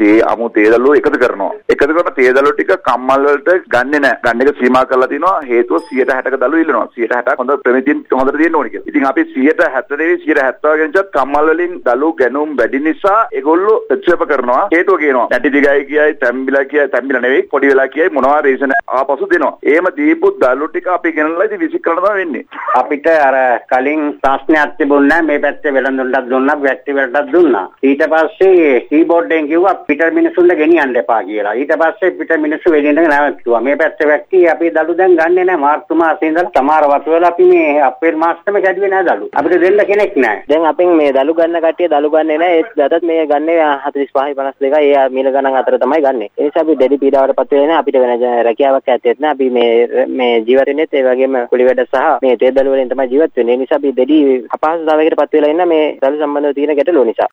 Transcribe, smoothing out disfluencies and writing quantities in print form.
තේ අමු තේ දළු එකතු කරනවා. එකතු කරන තේ දළු ටික කම්මල් වලට ගන්නෙ නැහැ. ගන්න එක සීමා කරලා තිනවා. හේතුව 160ක දළු ඉල්ලනවා. 160ක් හොඳ ප්‍රමිතියෙන් හොඳට තියෙන්න ඕනේ කියලා. ඉතින් අපි 170 170 ගෙනචත් කම්මල් වලින් දළු ගැනුම් වැඩි නිසා ඒගොල්ලෝ ප්‍රතික්ෂේප කරනවා. හේතුව කියනවා. නැටි දිගයි කියයි තැම්බිලා කියයි තැම්බිලා නෙවෙයි පොඩි වෙලා කියයි මොනවා රේෂන් ආපසු දෙනවා. එහෙම දීපු දළු ටික අපි ගෙනල්ලා ඉතින් විසික් කරන්න තමයි වෙන්නේ. අපිට අර කලින් ප්‍රශ්නයක් තිබුණා මේ පැත්තේ වෙළඳුන්ටත් දුන්නා වැක්ටි වලටත් දුන්නා. ඊට පස්සේ කීබෝඩ් එකෙන් කිව්වා පිටර මිනිසුන්ට ගෙනියන්න එපා කියලා. ඊට පස්සේ පිටර මිනිස්සු වෙලින්ද නැවතුවා. මේ පැත්තේ වැක්ටි අපි දළු දැන් ගන්නෙ නැහැ. මාර්තු මාසේ ඉඳලා සමහර වතුවල අපි මේ අප්‍රේල් මාසෙම කැඩුවේ නැහැ දළු. අපිට දෙන්න කෙනෙක් නැහැ. දැන් අපෙන් මේ දළු ගන්න කට්ටිය දළු ගන්නෙ නැහැ. ඒ දතත් මේ ගන්නේ 45යි 52යි ඒ මිල ගණන් අතර තමයි ගන්නෙ. ඒ නිසා අපි දැඩි පීඩාවටපත් වෙන්නේ අපිට වෙන රැකියාවක් ඇත්තෙත් නැහැ. අපි මේ ජීවත් වෙන්නේත් ඒ වගේම කුලි වැඩ සහ මේ තේ දළු වලින් තමයි ජීවත් වෙන්නේ. ඒ නිසා අපි දැඩි අපහසුතාවයකටපත් වෙලා ඉන්න මේ දළු සම්බන්ධව තියෙන ගැටලුව නිසා.